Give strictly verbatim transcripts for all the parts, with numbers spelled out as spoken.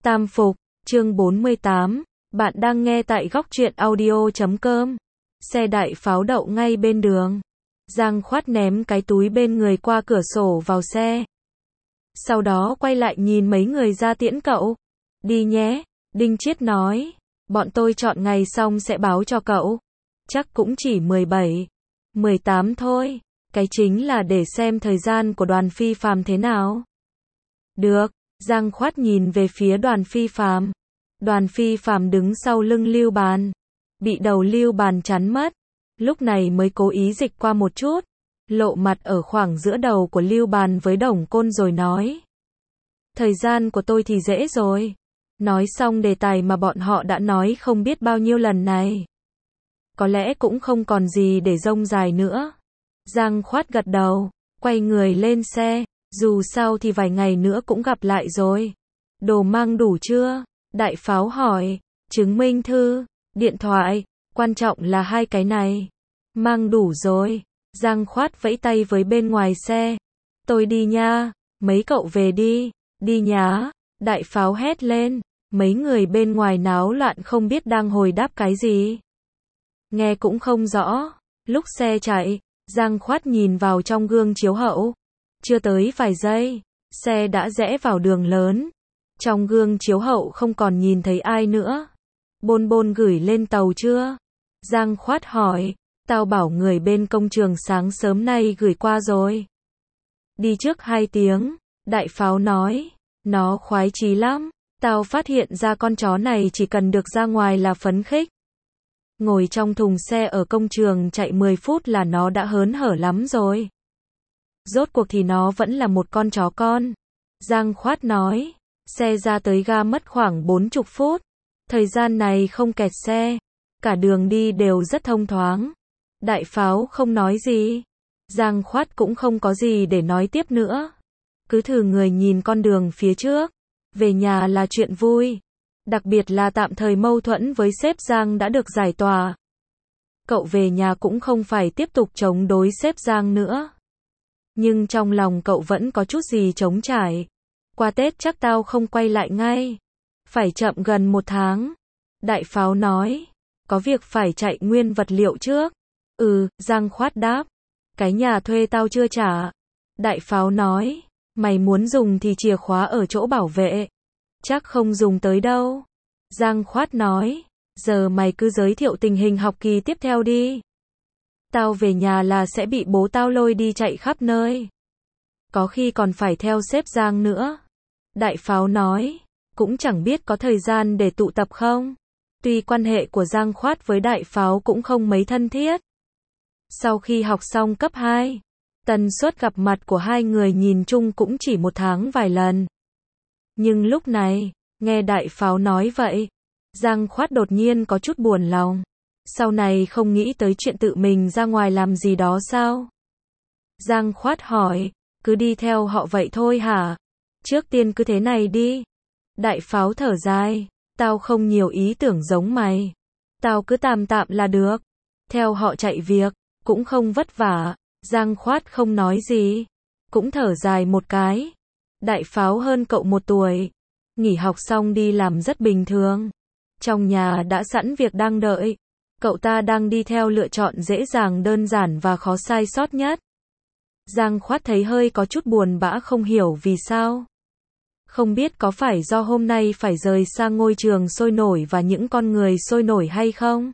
Tam Phục, chương bốn mươi tám, bạn đang nghe tại góc truyện audio chấm com. Xe đại pháo đậu ngay bên đường. Giang Khoát ném cái túi bên người qua cửa sổ vào xe. Sau đó quay lại nhìn mấy người ra tiễn cậu. Đi nhé, Đinh Chiết nói. Bọn tôi chọn ngày xong sẽ báo cho cậu. Chắc cũng chỉ mười bảy, mười tám thôi. Cái chính là để xem thời gian của Đoàn Phi Phàm thế nào. Được, Giang Khoát nhìn về phía Đoàn Phi Phàm. Đoàn Phi Phàm đứng sau lưng Lưu Bàn, bị đầu Lưu Bàn chắn mất, lúc này mới cố ý dịch qua một chút, lộ mặt ở khoảng giữa đầu của Lưu Bàn với Đồng Côn rồi nói. Thời gian của tôi thì dễ rồi. Nói xong đề tài mà bọn họ đã nói không biết bao nhiêu lần này. Có lẽ cũng không còn gì để rông dài nữa. Giang Khoát gật đầu, quay người lên xe, dù sao thì vài ngày nữa cũng gặp lại rồi. Đồ mang đủ chưa? Đại pháo hỏi. Chứng minh thư, điện thoại, quan trọng là hai cái này. Mang đủ rồi. Giang Khoát vẫy tay với bên ngoài xe. Tôi đi nha, mấy cậu về đi. Đi nhá, đại pháo hét lên. Mấy người bên ngoài náo loạn không biết đang hồi đáp cái gì. Nghe cũng không rõ. Lúc xe chạy, Giang Khoát nhìn vào trong gương chiếu hậu. Chưa tới vài giây, xe đã rẽ vào đường lớn. Trong gương chiếu hậu không còn nhìn thấy ai nữa. Bôn Bôn gửi lên tàu chưa? Giang Khoát hỏi. Tao bảo người bên công trường sáng sớm nay gửi qua rồi. Đi trước hai tiếng, đại pháo nói. Nó khoái chí lắm. Tao phát hiện ra con chó này chỉ cần được ra ngoài là phấn khích. Ngồi trong thùng xe ở công trường chạy mười phút là nó đã hớn hở lắm rồi. Rốt cuộc thì nó vẫn là một con chó con. Giang Khoát nói. Xe ra tới ga mất khoảng bốn mươi phút. Thời gian này không kẹt xe. Cả đường đi đều rất thông thoáng. Đại pháo không nói gì. Giang Khoát cũng không có gì để nói tiếp nữa. Cứ thử người nhìn con đường phía trước. Về nhà là chuyện vui. Đặc biệt là tạm thời mâu thuẫn với sếp Giang đã được giải tỏa. Cậu về nhà cũng không phải tiếp tục chống đối sếp Giang nữa. Nhưng trong lòng cậu vẫn có chút gì trống trải. Qua Tết chắc tao không quay lại ngay. Phải chậm gần một tháng. Đại pháo nói. Có việc phải chạy nguyên vật liệu trước. Ừ, Giang Khoát đáp. Cái nhà thuê tao chưa trả. Đại pháo nói. Mày muốn dùng thì chìa khóa ở chỗ bảo vệ. Chắc không dùng tới đâu. Giang Khoát nói. Giờ mày cứ giới thiệu tình hình học kỳ tiếp theo đi. Tao về nhà là sẽ bị bố tao lôi đi chạy khắp nơi. Có khi còn phải theo sếp Giang nữa. Đại pháo nói. Cũng chẳng biết có thời gian để tụ tập không. Tuy quan hệ của Giang Khoát với đại pháo cũng không mấy thân thiết. Sau khi học xong cấp hai, tần suất gặp mặt của hai người nhìn chung cũng chỉ một tháng vài lần. Nhưng lúc này, nghe đại pháo nói vậy, Giang Khoát đột nhiên có chút buồn lòng. Sau này không nghĩ tới chuyện tự mình ra ngoài làm gì đó sao? Giang Khoát hỏi, cứ đi theo họ vậy thôi hả? Trước tiên cứ thế này đi. Đại pháo thở dài, tao không nhiều ý tưởng giống mày. Tao cứ tạm tạm là được. Theo họ chạy việc, cũng không vất vả. Giang Khoát không nói gì, cũng thở dài một cái. Đại pháo hơn cậu một tuổi. Nghỉ học xong đi làm rất bình thường. Trong nhà đã sẵn việc đang đợi. Cậu ta đang đi theo lựa chọn dễ dàng đơn giản và khó sai sót nhất. Giang Khoát thấy hơi có chút buồn bã không hiểu vì sao. Không biết có phải do hôm nay phải rời xa ngôi trường sôi nổi và những con người sôi nổi hay không?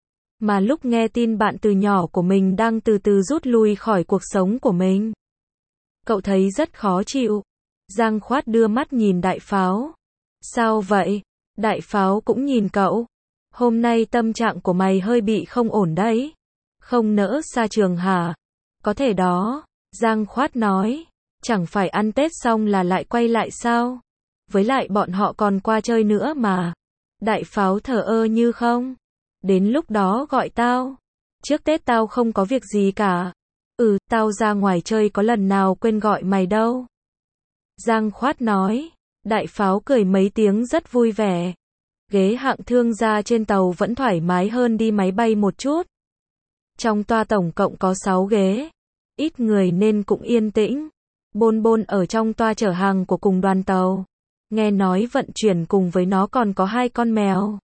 Mà lúc nghe tin bạn từ nhỏ của mình đang từ từ rút lui khỏi cuộc sống của mình. Cậu thấy rất khó chịu. Giang Khoát đưa mắt nhìn đại pháo. Sao vậy? Đại pháo cũng nhìn cậu. Hôm nay tâm trạng của mày hơi bị không ổn đấy. Không nỡ xa trường hả? Có thể đó. Giang Khoát nói. Chẳng phải ăn Tết xong là lại quay lại sao? Với lại bọn họ còn qua chơi nữa mà. Đại pháo thờ ơ như không. Đến lúc đó gọi tao. Trước Tết tao không có việc gì cả. Ừ, tao ra ngoài chơi có lần nào quên gọi mày đâu. Giang Khoát nói. Đại pháo cười mấy tiếng rất vui vẻ. Ghế hạng thương gia trên tàu vẫn thoải mái hơn đi máy bay một chút. Trong toa tổng cộng có sáu ghế. Ít người nên cũng yên tĩnh. Bôn Bôn ở trong toa chở hàng của cùng đoàn tàu. nghe nói vận chuyển cùng với nó còn có hai con mèo.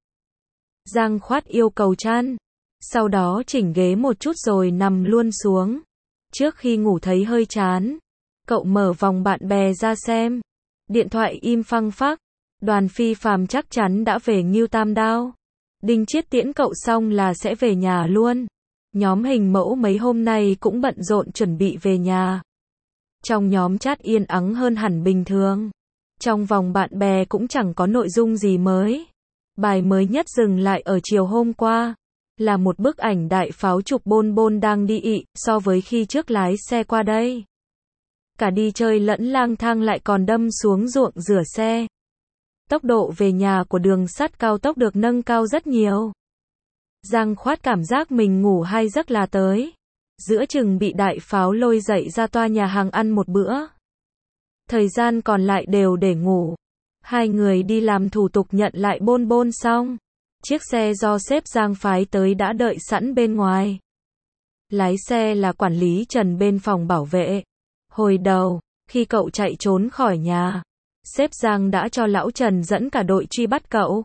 Giang Khoát yêu cầu chăn, sau đó chỉnh ghế một chút rồi nằm luôn xuống. Trước khi ngủ thấy hơi chán, cậu mở vòng bạn bè ra xem. Điện thoại im phăng phắc, Đoàn Phi Phàm chắc chắn đã về Ngưu Tam Đao. Đinh Chiết tiễn cậu xong là sẽ về nhà luôn. Nhóm hình mẫu mấy hôm nay cũng bận rộn chuẩn bị về nhà. Trong nhóm chat yên ắng hơn hẳn bình thường. Trong vòng bạn bè cũng chẳng có nội dung gì mới. Bài mới nhất dừng lại ở chiều hôm qua, là một bức ảnh đại pháo chụp Bôn Bôn đang đi ị, so với khi trước lái xe qua đây. Cả đi chơi lẫn lang thang lại còn đâm xuống ruộng rửa xe. Tốc độ về nhà của đường sắt cao tốc được nâng cao rất nhiều. Giang Khoát cảm giác mình ngủ hai giấc là tới. Giữa chừng bị đại pháo lôi dậy ra toa nhà hàng ăn một bữa. Thời gian còn lại đều để ngủ. Hai người đi làm thủ tục nhận lại Bôn Bôn xong. Chiếc xe do sếp Giang phái tới đã đợi sẵn bên ngoài. Lái xe là quản lý Trần bên phòng bảo vệ. Hồi đầu, khi cậu chạy trốn khỏi nhà, sếp Giang đã cho lão Trần dẫn cả đội truy bắt cậu.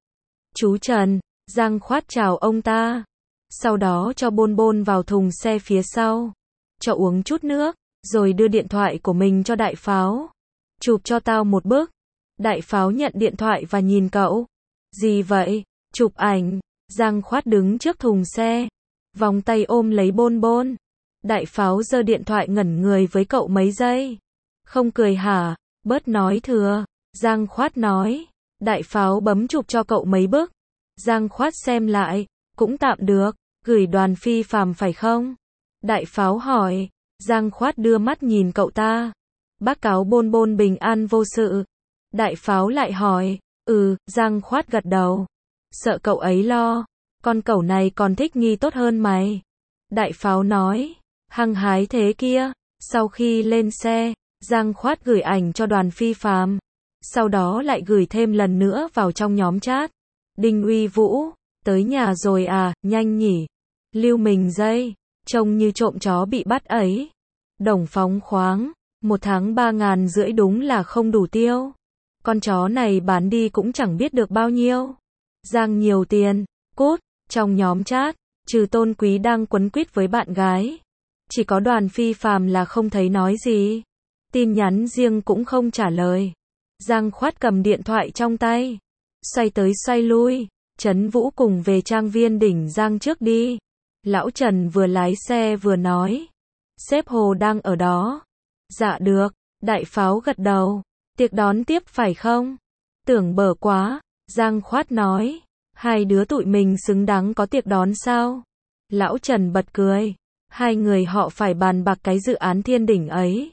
Chú Trần, Giang Khoát chào ông ta. Sau đó cho Bôn Bôn vào thùng xe phía sau. Cho uống chút nước, rồi đưa điện thoại của mình cho đại pháo. Chụp cho tao một bức. Đại pháo nhận điện thoại và nhìn cậu. Gì vậy? Chụp ảnh. Giang Khoát đứng trước thùng xe, vòng tay ôm lấy Bôn Bôn. Đại pháo giơ điện thoại ngẩn người với cậu mấy giây. Không cười hả? Bớt nói thừa. Giang Khoát nói. Đại pháo bấm chụp cho cậu mấy bức. Giang Khoát xem lại. Cũng tạm được. Gửi Đoàn Phi Phàm phải không? Đại pháo hỏi. Giang Khoát đưa mắt nhìn cậu ta. Bác cáo Bôn Bôn bình an vô sự. Đại pháo lại hỏi. Ừ, Giang Khoát gật đầu. Sợ cậu ấy lo. Con cẩu này còn thích nghi tốt hơn mày. Đại pháo nói. Hăng hái thế kia. Sau khi lên xe, Giang Khoát gửi ảnh cho Đoàn Phi Phàm. Sau đó lại gửi thêm lần nữa vào trong nhóm chat. Đinh Uy Vũ, tới nhà rồi à, nhanh nhỉ. Lưu mình dây, trông như trộm chó bị bắt ấy. Đồng phóng khoáng, một tháng ba ngàn rưỡi đúng là không đủ tiêu. Con chó này bán đi cũng chẳng biết được bao nhiêu. Giang nhiều tiền, cút. Trong nhóm chat, trừ Tôn Quý đang quấn quýt với bạn gái, chỉ có Đoàn Phi Phàm là không thấy nói gì. Tin nhắn riêng cũng không trả lời. Giang Khoát cầm điện thoại trong tay, xoay tới xoay lui. Trấn Vũ cùng về trang viên đỉnh Giang trước đi. Lão Trần vừa lái xe vừa nói. Sếp Hồ đang ở đó. Dạ được. Đại pháo gật đầu. Tiệc đón tiếp phải không? Tưởng bở quá. Giang Khoát nói. Hai đứa tụi mình xứng đáng có tiệc đón sao? Lão Trần bật cười. Hai người họ phải bàn bạc cái dự án thiên đỉnh ấy.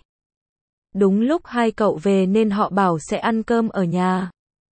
Đúng lúc hai cậu về nên họ bảo sẽ ăn cơm ở nhà.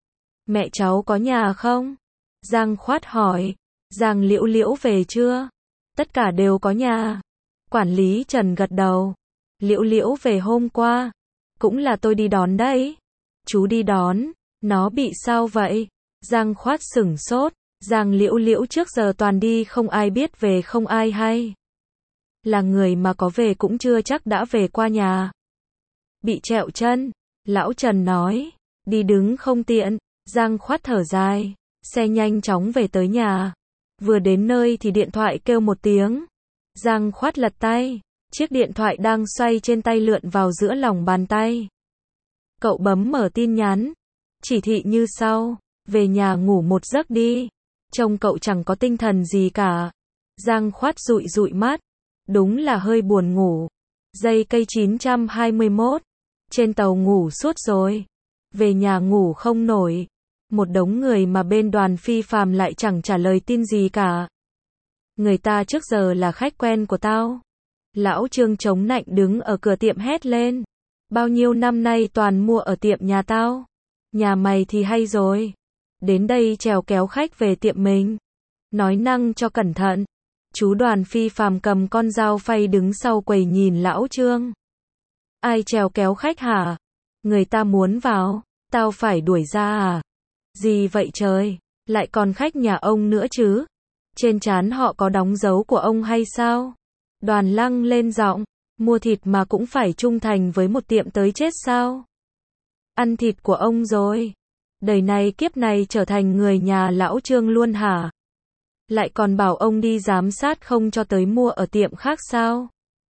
Mẹ cháu có nhà không? Giang Khoát hỏi. Giang Liễu Liễu về chưa? Tất cả đều có nhà. Quản lý Trần gật đầu. Liễu Liễu về hôm qua. Cũng là tôi đi đón đấy. Chú đi đón. Nó bị sao vậy? Giang Khoát sửng sốt. Giang Liễu Liễu trước giờ toàn đi không ai biết về không ai hay. Là người mà có về cũng chưa chắc đã về qua nhà. Bị trẹo chân. Lão Trần nói. Đi đứng không tiện. Giang Khoát thở dài. Xe nhanh chóng về tới nhà. Vừa đến nơi thì điện thoại kêu một tiếng. Giang Khoát lật tay. Chiếc điện thoại đang xoay trên tay lượn vào giữa lòng bàn tay. Cậu bấm mở tin nhắn. Chỉ thị như sau. Về nhà ngủ một giấc đi. Trông cậu chẳng có tinh thần gì cả. Giang Khoát dụi dụi mắt. Đúng là hơi buồn ngủ. Giây cây chín trăm hai mươi mốt. Trên tàu ngủ suốt rồi. Về nhà ngủ không nổi. Một đống người mà bên Đoàn Phi Phàm lại chẳng trả lời tin gì cả. Người ta trước giờ là khách quen của tao. Lão Trương chống nạnh đứng ở cửa tiệm hét lên. Bao nhiêu năm nay toàn mua ở tiệm nhà tao. Nhà mày thì hay rồi. Đến đây chèo kéo khách về tiệm mình. Nói năng cho cẩn thận. Chú Đoàn Phi Phàm cầm con dao phay đứng sau quầy nhìn lão Trương. Ai chèo kéo khách hả? Người ta muốn vào. Tao phải đuổi ra à? Gì vậy trời? Lại còn khách nhà ông nữa chứ? Trên trán họ có đóng dấu của ông hay sao? Đoàn Lăng lên giọng. Mua thịt mà cũng phải trung thành với một tiệm tới chết sao? ăn thịt của ông rồi. Đời này kiếp này trở thành người nhà lão Trương luôn hả? Lại còn bảo ông đi giám sát không cho tới mua ở tiệm khác sao?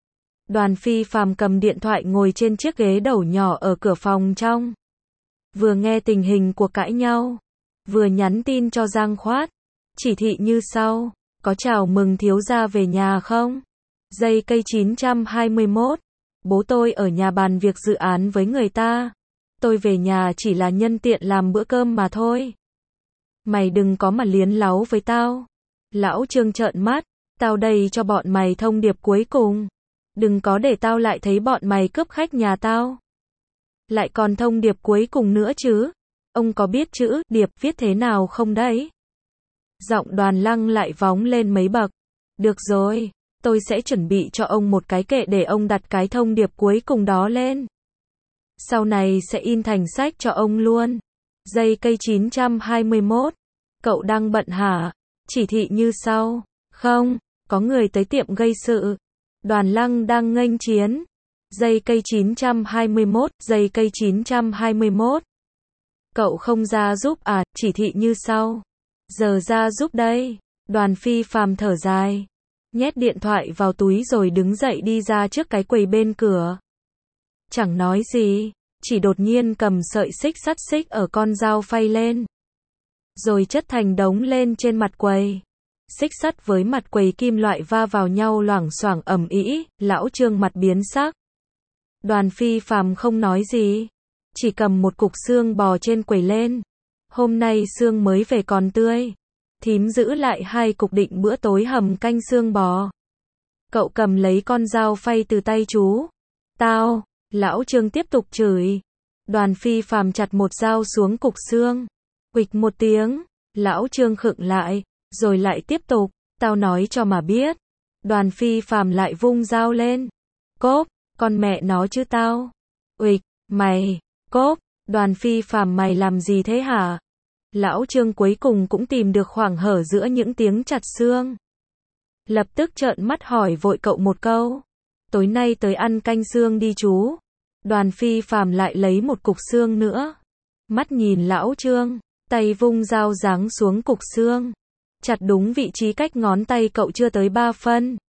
Đoàn Phi Phàm cầm điện thoại ngồi trên chiếc ghế đầu nhỏ ở cửa phòng trong. Vừa nghe tình hình cuộc cãi nhau, vừa nhắn tin cho Giang Khoát. Chỉ thị như sau, có chào mừng thiếu gia về nhà không? Giây cây chín trăm hai mươi mốt, bố tôi ở nhà bàn việc dự án với người ta. Tôi về nhà chỉ là nhân tiện làm bữa cơm mà thôi. Mày đừng có mà liến láu với tao. Lão Trương trợn mắt, tao đây cho bọn mày thông điệp cuối cùng. Đừng có để tao lại thấy bọn mày cướp khách nhà tao. Lại còn thông điệp cuối cùng nữa chứ. Ông có biết chữ điệp viết thế nào không đấy? Giọng Đoàn Lăng lại vóng lên mấy bậc. Được rồi, tôi sẽ chuẩn bị cho ông một cái kệ để ông đặt cái thông điệp cuối cùng đó lên. Sau này sẽ in thành sách cho ông luôn. Giây cây chín trăm hai mươi mốt. Cậu đang bận hả? Chỉ thị như sau. Không, có người tới tiệm gây sự. Đoàn Lăng đang nghênh chiến. Giây cây chín trăm hai mươi mốt, giây cây chín trăm hai mươi mốt. Cậu không ra giúp à? Chỉ thị như sau. Giờ ra giúp đây. Đoàn Phi Phàm thở dài, nhét điện thoại vào túi rồi đứng dậy đi ra trước cái quầy bên cửa. Chẳng nói gì, chỉ đột nhiên cầm sợi xích sắt xích ở con dao phay lên. Rồi chất thành đống lên trên mặt quầy. Xích sắt với mặt quầy kim loại va vào nhau loảng xoảng ầm ĩ, lão Trương mặt biến sắc. Đoàn Phi Phàm không nói gì, chỉ cầm một cục xương bò trên quầy lên. Hôm nay xương mới về còn tươi. Thím giữ lại hai cục định bữa tối hầm canh xương bò. Cậu cầm lấy con dao phay từ tay chú. Tao, lão Trương tiếp tục chửi. Đoàn Phi Phàm chặt một dao xuống cục xương. Quịch một tiếng, lão Trương khựng lại, rồi lại tiếp tục, tao nói cho mà biết. Đoàn Phi Phàm lại vung dao lên. Cốp, con mẹ nó chứ tao. Uịch, mày, cốp, Đoàn Phi Phàm mày làm gì thế hả? Lão Trương cuối cùng cũng tìm được khoảng hở giữa những tiếng chặt xương. Lập tức trợn mắt hỏi vội cậu một câu. Tối nay tới ăn canh xương đi chú. Đoàn Phi Phàm lại lấy một cục xương nữa. Mắt nhìn lão Trương, tay vung dao giáng xuống cục xương. Chặt đúng vị trí cách ngón tay cậu chưa tới ba phân.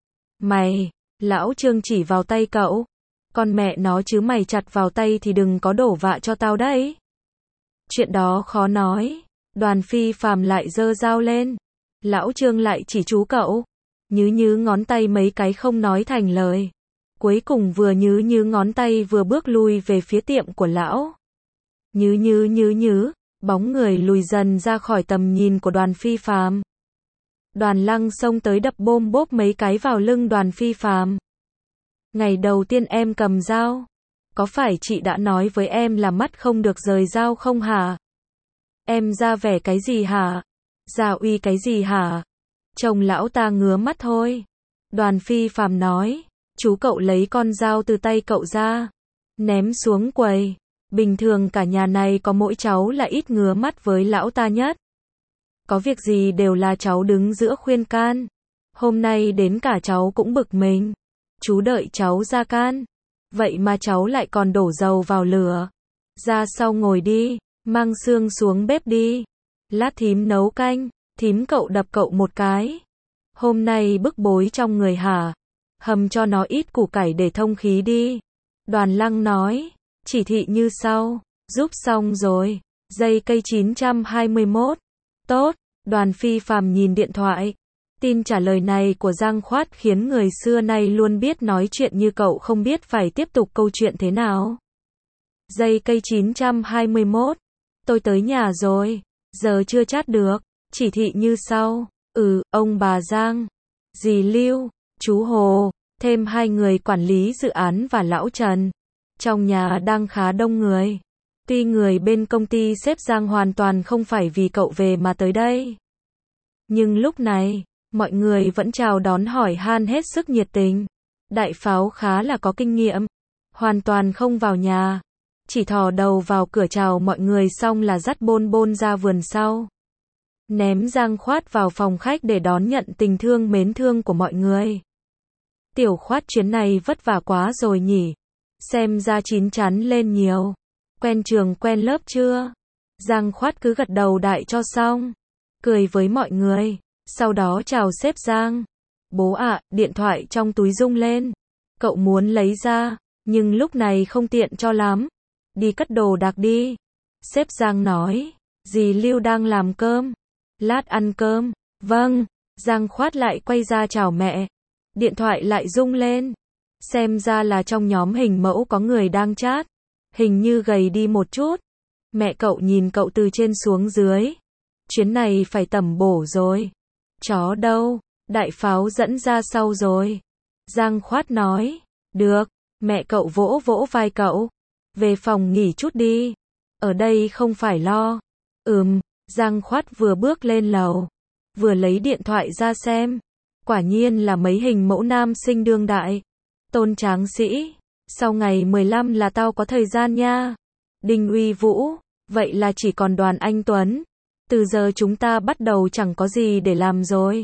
Mày, lão Trương chỉ vào tay cậu. Con mẹ nó chứ mày chặt vào tay thì đừng có đổ vạ cho tao đấy. Chuyện đó khó nói. Đoàn Phi Phàm lại giơ dao lên. Lão Trương lại chỉ chú cậu. Nhứ nhứ ngón tay mấy cái không nói thành lời. Cuối cùng vừa nhứ nhứ ngón tay vừa bước lui về phía tiệm của lão. Nhứ nhứ nhứ nhứ, bóng người lùi dần ra khỏi tầm nhìn của Đoàn Phi Phàm. Đoàn Lăng xông tới đập bôm bốp mấy cái vào lưng Đoàn Phi Phàm. Ngày đầu tiên em cầm dao, có phải chị đã nói với em là mắt không được rời dao không hả? Em ra vẻ cái gì hả? Ra uy cái gì hả? Chồng lão ta ngứa mắt thôi. Đoàn Phi Phàm nói, chú cậu lấy con dao từ tay cậu ra, ném xuống quầy. Bình thường cả nhà này có mỗi cháu là ít ngứa mắt với lão ta nhất. Có việc gì đều là cháu đứng giữa khuyên can. Hôm nay đến cả cháu cũng bực mình. Chú đợi cháu ra can. Vậy mà cháu lại còn đổ dầu vào lửa. Ra sau ngồi đi, mang xương xuống bếp đi. Lát thím nấu canh, thím cậu đập cậu một cái. Hôm nay bức bối trong người hả? Hầm cho nó ít củ cải để thông khí đi. Đoàn Lăng nói, chỉ thị như sau, giúp xong rồi. Giây cây chín trăm hai mươi mốt. Tốt, Đoàn Phi Phàm nhìn điện thoại. Tin trả lời này của Giang Khoát khiến người xưa nay luôn biết nói chuyện như cậu không biết phải tiếp tục câu chuyện thế nào. Giây cây chín trăm hai mươi mốt. Tôi tới nhà rồi, giờ chưa chat được. Chỉ thị như sau. Ừ, ông bà Giang, dì Lưu, chú Hồ, thêm hai người quản lý dự án và lão Trần. Trong nhà đang khá đông người. Tuy người bên công ty sếp Giang hoàn toàn không phải vì cậu về mà tới đây. Nhưng lúc này, mọi người vẫn chào đón hỏi han hết sức nhiệt tình. Đại pháo khá là có kinh nghiệm. Hoàn toàn không vào nhà. Chỉ thò đầu vào cửa chào mọi người xong là dắt bôn bôn ra vườn sau. Ném Giang Khoát vào phòng khách để đón nhận tình thương mến thương của mọi người. Tiểu Khoát chuyến này vất vả quá rồi nhỉ. Xem ra chín chắn lên nhiều. Quen trường quen lớp chưa? Giang Khoát cứ gật đầu đại cho xong. Cười với mọi người. Sau đó chào sếp Giang. Bố ạ, điện thoại trong túi rung lên. Cậu muốn lấy ra, nhưng lúc này không tiện cho lắm. Đi cất đồ đạc đi. Sếp Giang nói. Dì Lưu đang làm cơm. Lát ăn cơm. Vâng. Giang Khoát lại quay ra chào mẹ. Điện thoại lại rung lên. Xem ra là trong nhóm hình mẫu có người đang chat. Hình như gầy đi một chút. Mẹ cậu nhìn cậu từ trên xuống dưới. Chuyến này phải tẩm bổ rồi. Chó đâu? Đại pháo dẫn ra sau rồi. Giang Khoát nói. Được. Mẹ cậu vỗ vỗ vai cậu. Về phòng nghỉ chút đi. Ở đây không phải lo. Ừm. Giang Khoát vừa bước lên lầu. Vừa lấy điện thoại ra xem. Quả nhiên là mấy hình mẫu nam sinh đương đại. Tôn Tráng Sĩ. Sau ngày mười lăm là tao có thời gian nha. Đinh Uy Vũ. Vậy là chỉ còn Đoàn Anh Tuấn. Từ giờ chúng ta bắt đầu chẳng có gì để làm rồi.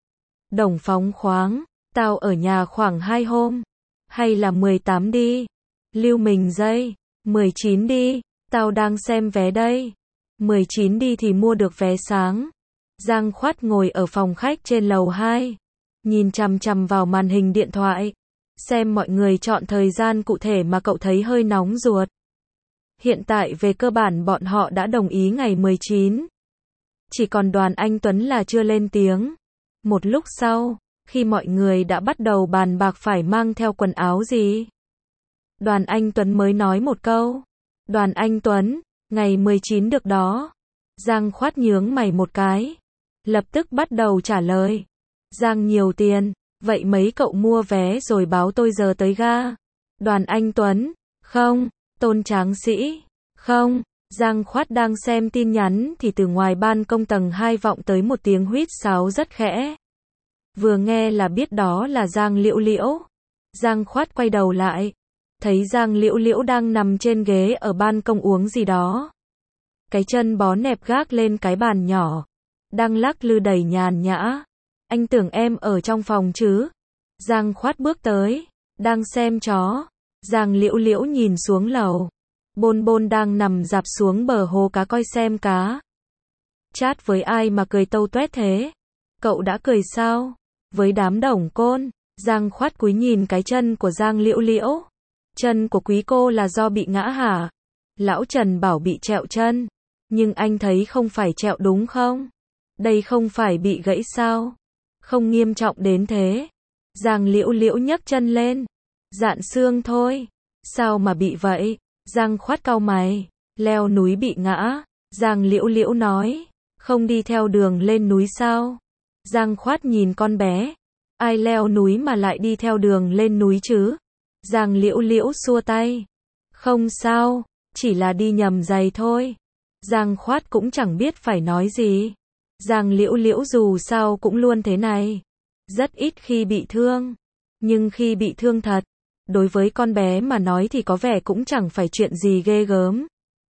Đồng Phóng Khoáng. Tao ở nhà khoảng hai hôm. Hay là mười tám đi. Lưu Mình Dây. mười chín đi. Tao đang xem vé đây. mười chín đi thì mua được vé sáng. Giang Khoát ngồi ở phòng khách trên lầu hai. Nhìn chằm chằm vào màn hình điện thoại. Xem mọi người chọn thời gian cụ thể mà cậu thấy hơi nóng ruột. Hiện tại về cơ bản bọn họ đã đồng ý ngày mười chín. Chỉ còn Đoàn Anh Tuấn là chưa lên tiếng. Một lúc sau, khi mọi người đã bắt đầu bàn bạc phải mang theo quần áo gì, Đoàn Anh Tuấn mới nói một câu. Đoàn Anh Tuấn, ngày mười chín được đó. Giang Khoát nhướng mày một cái. Lập tức bắt đầu trả lời. Giang nhiều tiền, vậy mấy cậu mua vé rồi báo tôi giờ tới ga. Đoàn Anh Tuấn, không. Tôn Tráng Sĩ, không. Giang Khoát đang xem tin nhắn thì từ ngoài ban công tầng hai vọng tới một tiếng huýt sáo rất khẽ. Vừa nghe là biết đó là Giang Liễu Liễu. Giang Khoát quay đầu lại. Thấy Giang Liễu Liễu đang nằm trên ghế ở ban công uống gì đó. Cái chân bó nẹp gác lên cái bàn nhỏ. Đang lắc lư đầy nhàn nhã. Anh tưởng em ở trong phòng chứ. Giang Khoát bước tới. Đang xem chó. Giang Liễu Liễu nhìn xuống lầu. Bôn Bôn đang nằm dạp xuống bờ hồ cá coi xem cá. Chat với ai mà cười tâu tuét thế? Cậu đã cười sao? Với đám đồng côn. Giang Khoát cúi nhìn cái chân của Giang Liễu Liễu. Chân của quý cô là do bị ngã hả? Lão Trần bảo bị trẹo chân. Nhưng anh thấy không phải trẹo đúng không? Đây không phải bị gãy sao? Không nghiêm trọng đến thế. Giang Liễu Liễu nhấc chân lên. Dạn xương thôi. Sao mà bị vậy? Giang Khoát cau mày. Leo núi bị ngã. Giang Liễu Liễu nói. Không đi theo đường lên núi sao? Giang Khoát nhìn con bé. Ai leo núi mà lại đi theo đường lên núi chứ? Giang Liễu Liễu xua tay. Không sao, chỉ là đi nhầm giày thôi. Giang Khoát cũng chẳng biết phải nói gì. Giang Liễu Liễu dù sao cũng luôn thế này. Rất ít khi bị thương. Nhưng khi bị thương thật, đối với con bé mà nói thì có vẻ cũng chẳng phải chuyện gì ghê gớm.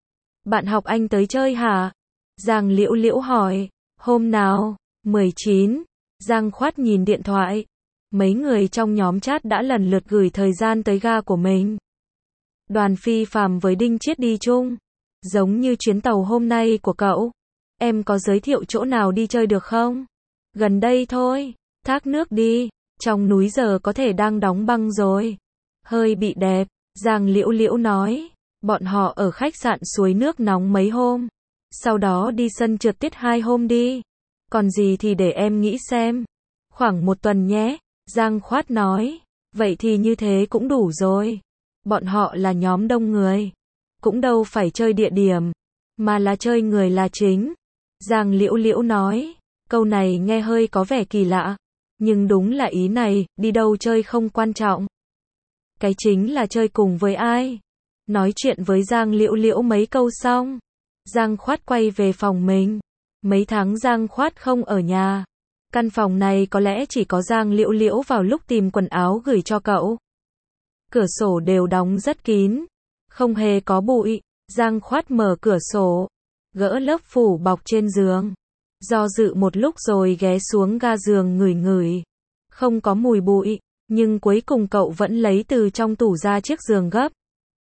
Bạn học anh tới chơi hả? Giang Liễu Liễu hỏi. Hôm nào? mười chín. Giang Khoát nhìn điện thoại. Mấy người trong nhóm chat đã lần lượt gửi thời gian tới ga của mình. Đoàn Phi Phàm với Đinh Chiết đi chung. Giống như chuyến tàu hôm nay của cậu. Em có giới thiệu chỗ nào đi chơi được không? Gần đây thôi. Thác nước đi. Trong núi giờ có thể đang đóng băng rồi. Hơi bị đẹp. Giang Liễu Liễu nói. Bọn họ ở khách sạn suối nước nóng mấy hôm. Sau đó đi sân trượt tuyết hai hôm đi. Còn gì thì để em nghĩ xem. Khoảng một tuần nhé. Giang Khoát nói. Vậy thì như thế cũng đủ rồi. Bọn họ là nhóm đông người. Cũng đâu phải chơi địa điểm. Mà là chơi người là chính. Giang Liễu Liễu nói. Câu này nghe hơi có vẻ kỳ lạ. Nhưng đúng là ý này, đi đâu chơi không quan trọng. Cái chính là chơi cùng với ai. Nói chuyện với Giang Liễu Liễu mấy câu xong. Giang Khoát quay về phòng mình. Mấy tháng Giang Khoát không ở nhà. Căn phòng này có lẽ chỉ có Giang Liễu Liễu vào lúc tìm quần áo gửi cho cậu. Cửa sổ đều đóng rất kín. Không hề có bụi. Giang Khoát mở cửa sổ. Gỡ lớp phủ bọc trên giường. Do dự một lúc rồi ghé xuống ga giường ngửi ngửi. Không có mùi bụi. Nhưng cuối cùng cậu vẫn lấy từ trong tủ ra chiếc giường gấp.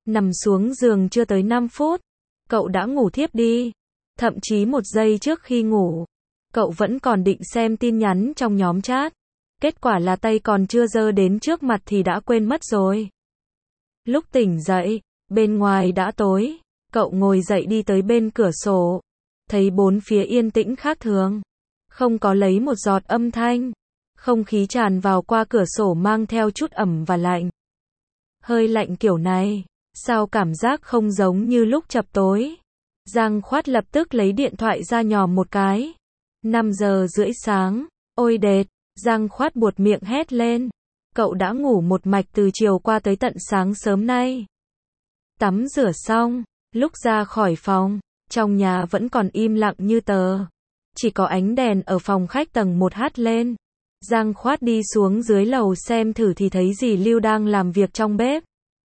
Nằm xuống giường chưa tới năm phút, cậu đã ngủ thiếp đi. Thậm chí một giây trước khi ngủ, cậu vẫn còn định xem tin nhắn trong nhóm chat. Kết quả là tay còn chưa giơ đến trước mặt thì đã quên mất rồi. Lúc tỉnh dậy, bên ngoài đã tối, cậu ngồi dậy đi tới bên cửa sổ, thấy bốn phía yên tĩnh khác thường, không có lấy một giọt âm thanh, không khí tràn vào qua cửa sổ mang theo chút ẩm và lạnh. Hơi lạnh kiểu này, sao cảm giác không giống như lúc chập tối. Giang Khoát lập tức lấy điện thoại ra nhòm một cái. năm giờ rưỡi sáng, ôi đệt, Giang Khoát buột miệng hét lên. Cậu đã ngủ một mạch từ chiều qua tới tận sáng sớm nay. Tắm rửa xong, lúc ra khỏi phòng, trong nhà vẫn còn im lặng như tờ. Chỉ có ánh đèn ở phòng khách tầng một hắt lên. Giang Khoát đi xuống dưới lầu xem thử thì thấy dì Lưu đang làm việc trong bếp.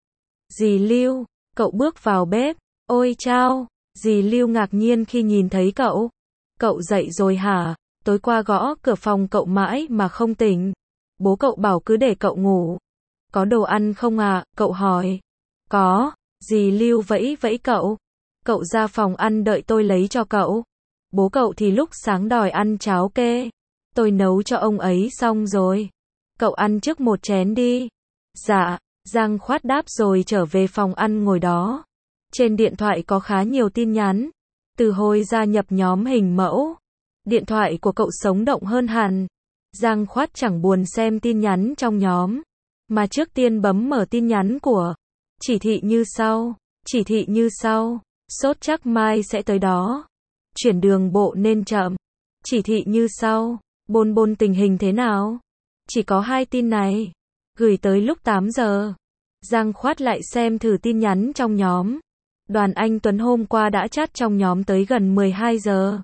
Dì Lưu, cậu bước vào bếp. Ôi chao, dì Lưu ngạc nhiên khi nhìn thấy cậu. Cậu dậy rồi hả? Tối qua gõ cửa phòng cậu mãi mà không tỉnh. Bố cậu bảo cứ để cậu ngủ. Có đồ ăn không à? Cậu hỏi. Có, dì Lưu vẫy vẫy cậu. Cậu ra phòng ăn đợi tôi lấy cho cậu. Bố cậu thì lúc sáng đòi ăn cháo kê. Tôi nấu cho ông ấy xong rồi. Cậu ăn trước một chén đi. Dạ, Giang Khoát đáp rồi trở về phòng ăn ngồi đó. Trên điện thoại có khá nhiều tin nhắn. Từ hồi gia nhập nhóm hình mẫu, điện thoại của cậu sống động hơn hẳn. Giang Khoát chẳng buồn xem tin nhắn trong nhóm, mà trước tiên bấm mở tin nhắn của. Chỉ thị như sau, chỉ thị như sau, sốt chắc mai sẽ tới đó. Chuyển đường bộ nên chậm. Chỉ thị như sau, Bôn Bôn tình hình thế nào? Chỉ có hai tin này, gửi tới lúc tám giờ. Giang Khoát lại xem thử tin nhắn trong nhóm. Đoàn Anh Tuấn hôm qua đã chat trong nhóm tới gần mười hai giờ.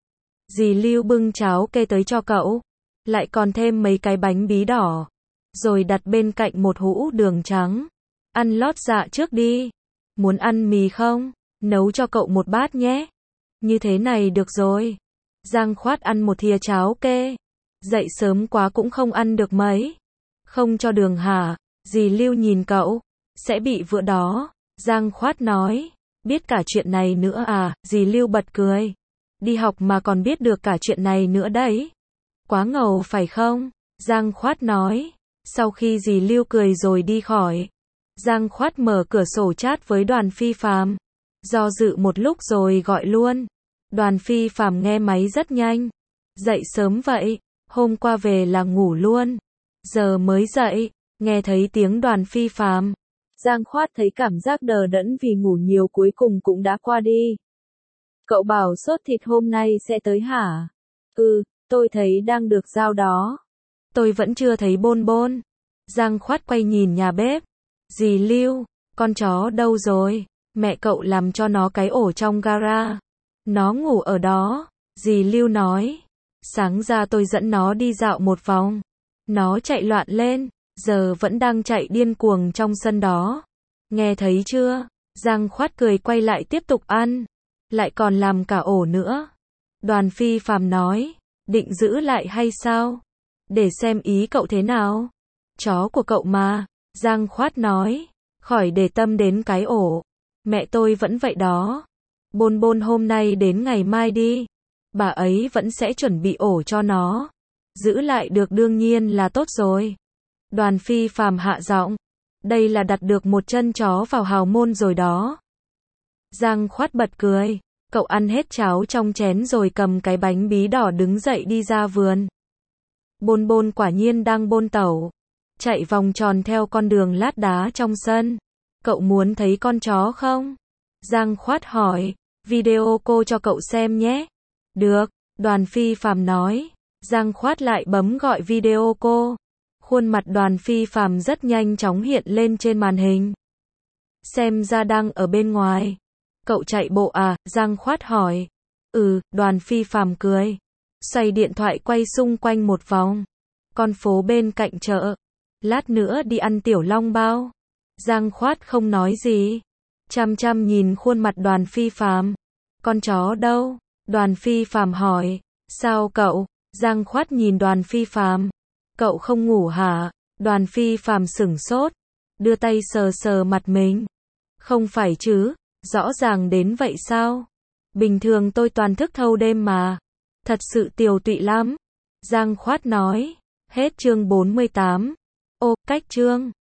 Dì Lưu bưng cháo kê tới cho cậu, lại còn thêm mấy cái bánh bí đỏ, rồi đặt bên cạnh một hũ đường trắng. Ăn lót dạ trước đi. Muốn ăn mì không? Nấu cho cậu một bát nhé. Như thế này được rồi. Giang Khoát ăn một thìa cháo kê. Dậy sớm quá cũng không ăn được mấy. Không cho đường hả? Dì Lưu nhìn cậu. Sẽ bị vữa đó. Giang Khoát nói. Biết cả chuyện này nữa à? Dì Lưu bật cười. Đi học mà còn biết được cả chuyện này nữa đấy. Quá ngầu phải không? Giang Khoát nói. Sau khi dì Lưu cười rồi đi khỏi, Giang Khoát mở cửa sổ chat với Đoàn Phi Phàm. Do dự một lúc rồi gọi luôn. Đoàn Phi Phàm nghe máy rất nhanh. Dậy sớm vậy, hôm qua về là ngủ luôn. Giờ mới dậy, nghe thấy tiếng Đoàn Phi Phàm. Giang Khoát thấy cảm giác đờ đẫn vì ngủ nhiều cuối cùng cũng đã qua đi. Cậu bảo sốt thịt hôm nay sẽ tới hả? Ừ, tôi thấy đang được giao đó. Tôi vẫn chưa thấy Bôn Bôn. Giang Khoát quay nhìn nhà bếp. Dì Lưu, con chó đâu rồi? Mẹ cậu làm cho nó cái ổ trong gara. Nó ngủ ở đó. Dì Lưu nói. Sáng ra tôi dẫn nó đi dạo một vòng. Nó chạy loạn lên, giờ vẫn đang chạy điên cuồng trong sân đó. Nghe thấy chưa? Giang Khoát cười quay lại tiếp tục ăn. Lại còn làm cả ổ nữa. Đoàn Phi Phàm nói. Định giữ lại hay sao? Để xem ý cậu thế nào. Chó của cậu mà. Giang Khoát nói. Khỏi để tâm đến cái ổ. Mẹ tôi vẫn vậy đó. Bôn Bôn hôm nay đến ngày mai đi. Bà ấy vẫn sẽ chuẩn bị ổ cho nó. Giữ lại được đương nhiên là tốt rồi. Đoàn Phi Phàm hạ giọng. Đây là đặt được một chân chó vào hào môn rồi đó. Giang Khoát bật cười. Cậu ăn hết cháo trong chén rồi cầm cái bánh bí đỏ đứng dậy đi ra vườn. Bôn Bôn quả nhiên đang bôn tẩu. Chạy vòng tròn theo con đường lát đá trong sân. Cậu muốn thấy con chó không? Giang Khoát hỏi. Video cô cho cậu xem nhé. Được, Đoàn Phi Phàm nói. Giang Khoát lại bấm gọi video cô. Khuôn mặt Đoàn Phi Phàm rất nhanh chóng hiện lên trên màn hình. Xem ra đang ở bên ngoài. Cậu chạy bộ à? Giang Khoát hỏi. Ừ, Đoàn Phi Phàm cười. Xoay điện thoại quay xung quanh một vòng. Con phố bên cạnh chợ. Lát nữa đi ăn tiểu long bao. Giang Khoát không nói gì. Chăm chăm nhìn khuôn mặt Đoàn Phi Phàm. Con chó đâu? Đoàn Phi Phàm hỏi. Sao cậu? Giang Khoát nhìn Đoàn Phi Phàm. Cậu không ngủ hả? Đoàn Phi Phàm sửng sốt. Đưa tay sờ sờ mặt mình. Không phải chứ, rõ ràng đến vậy sao? Bình thường tôi toàn thức thâu đêm mà. Thật sự tiều tụy lắm. Giang Khoát nói. Hết chương bốn mươi tám. Ô, cách chương.